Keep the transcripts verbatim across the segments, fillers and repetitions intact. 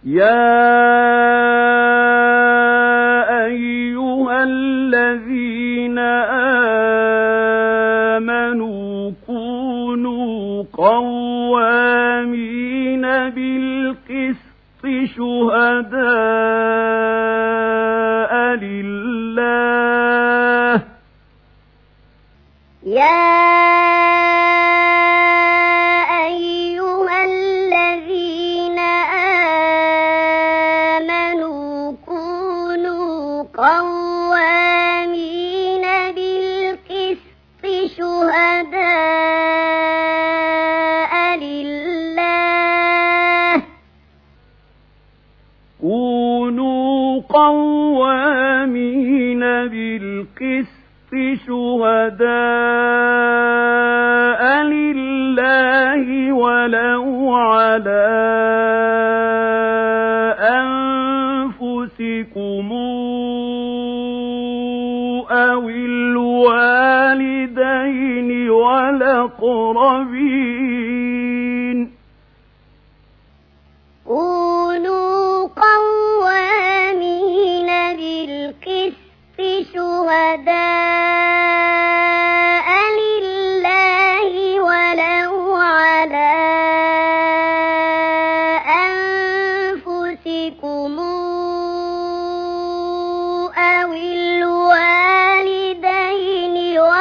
يَا أَيُّهَا الَّذِينَ آمَنُوا كُونُوا قَوَّامِينَ بِالْقِسْطِ شُهَدَاءَ لِلَّهِ يَا قوامين بالقسط شهداء لله كونوا قوامين بالقسط شهداء لله ولو على أنفسكم أو الوالدين والأقربين كونوا قوامين بالقسط شهداء لله ولو على أنفسكم أو الوالدين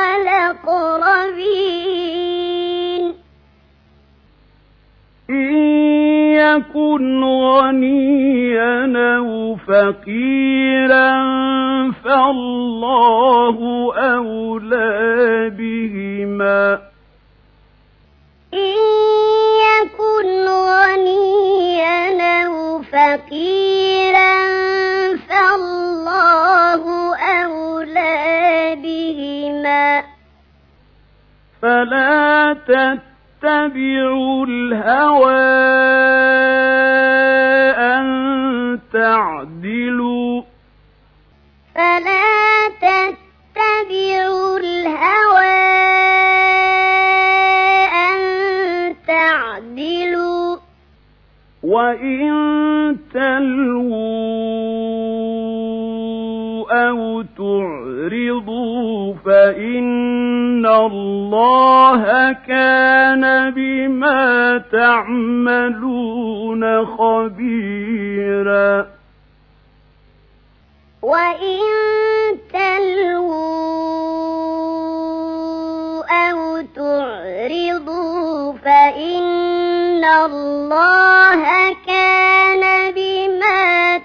والأقربين إن يكن غنيا أو فقيرا فالله أولى بهما إن يكن غنيا أو فقيرا فالله أولى بهما فلا تتبعوا الهوى أن تعدلوا فلا تتبعوا الهوى أن تعدلوا وإن تلووا أو تعرضوا فإن الله كان بما تعملون خبيرا وإن تلووا أو تعرضوا فإن الله كان بما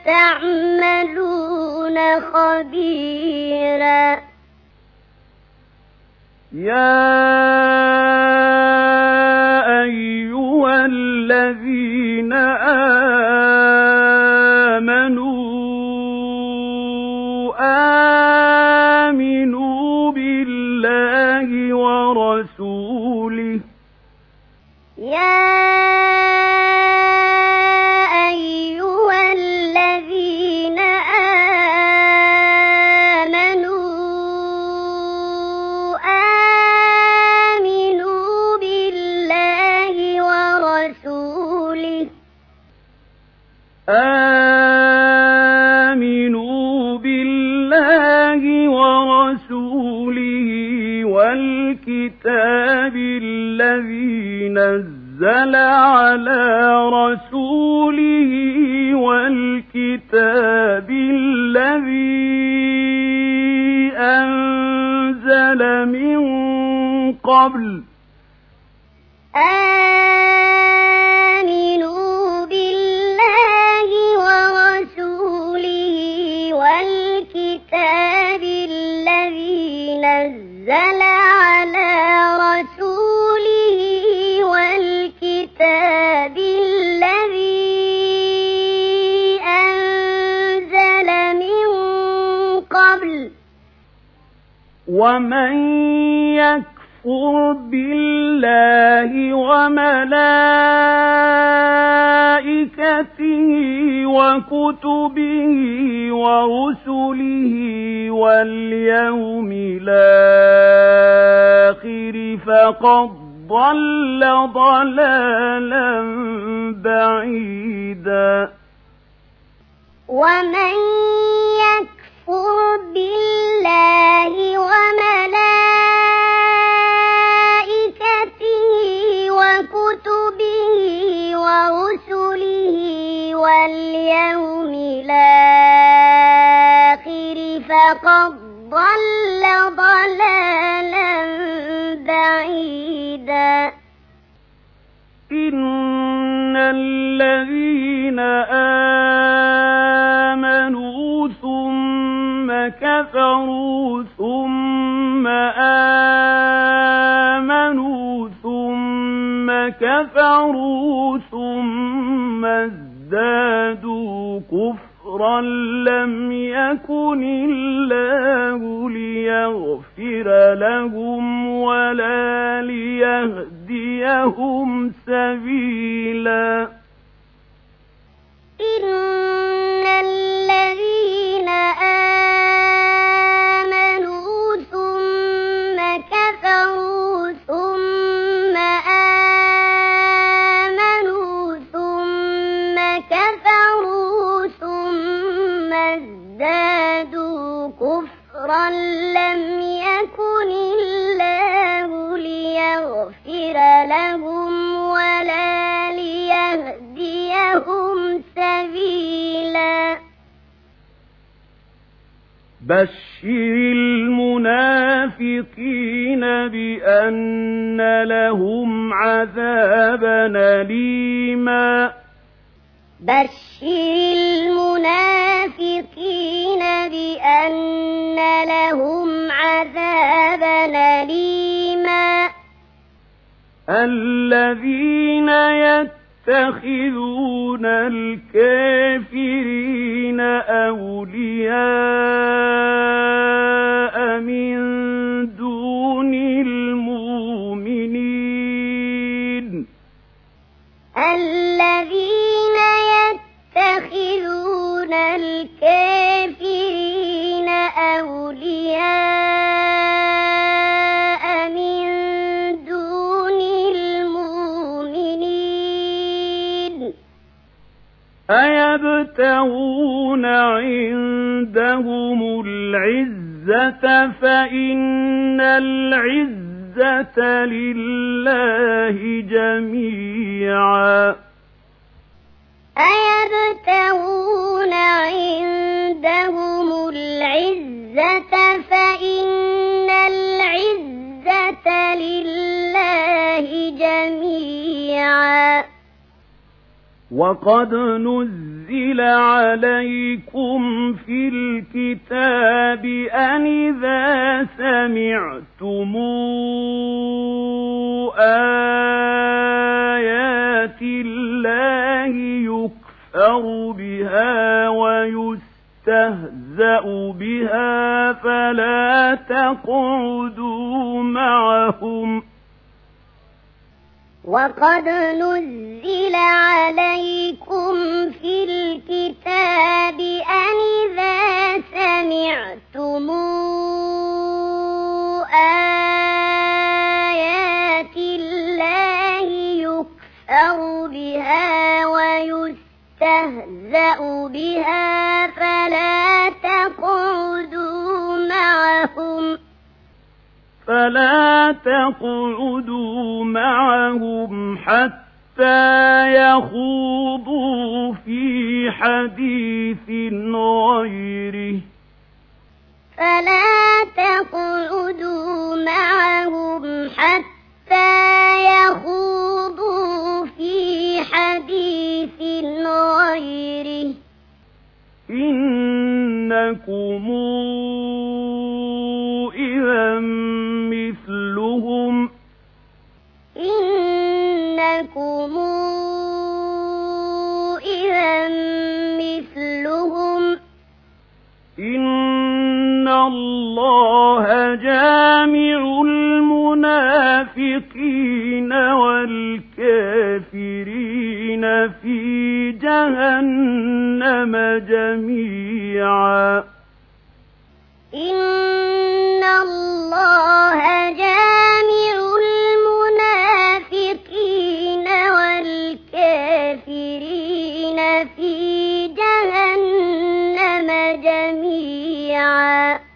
تعملون خبيرا يا أيها الذين آمنوا آمنوا بالله ورسوله يا أيها الذين آمنوا آمنوا بالله ورسوله آمنوا بالله ورسوله والكتاب الذي نزل على رسوله والكتاب الذي أنزل من قبل آمنوا بالله ورسوله والكتاب الذي نزل على رسوله والكتاب الذي أنزل من قبل ومن يكفر بالله وملائكته وكتبه ورسله واليوم الآخر فقد ضل ضلالا بعيدا ومن يكفر بالله وملائكته وكتبه ورسله واليوم الآخر فقد ضل ضلالا بعيدا. إن الذين آمنوا ثم كفروا ثم آمنوا ثم كفروا ثم ازدادوا كفرا لم يكن الله ليغفر لهم ولا ليهديهم سبيلا. إن الذين آمنوا ثم كفروا ثم آمنوا ثم كفروا ثم ازدادوا كفرا لم يكن الله ليغفر لهم ولا ليهديهم سبيلا. بشر المنافقين بأن لهم عذابا أليما. بشر المنافقين بأن لهم عذابا أليما. الذين يتخذون الكافرين أولياء من دون المؤمنين. الذين يتخذون الكافرين أولياء من دون المؤمنين. أيبتغون عندهم العزة فإن العزة لله جميعا. أيبتغون عندهم العزة فإن العزة لله جميعا. وقد نزل عليكم في الكتاب أن إذا سمعتم آيات الله يكفر بها ويستهزأ بها فلا تقعدوا معهم. وقد نزل عليكم في الكتاب أن إذا سمعتم آيات الله يكفر بها ويستهزأ بها فلا تقعدوا معهم فلا تقعدوا معهم حتى يخوضوا في حديث غيره فلا تقعدوا معهم حتى يخوضوا في حديث غيره إنكم إذا مثلهم إنكم إذا مثلهم إن الله جامع المنافقين والكافرين في جهنم جميعا. إن الله جامع المنافقين والكافرين في جهنم جميعا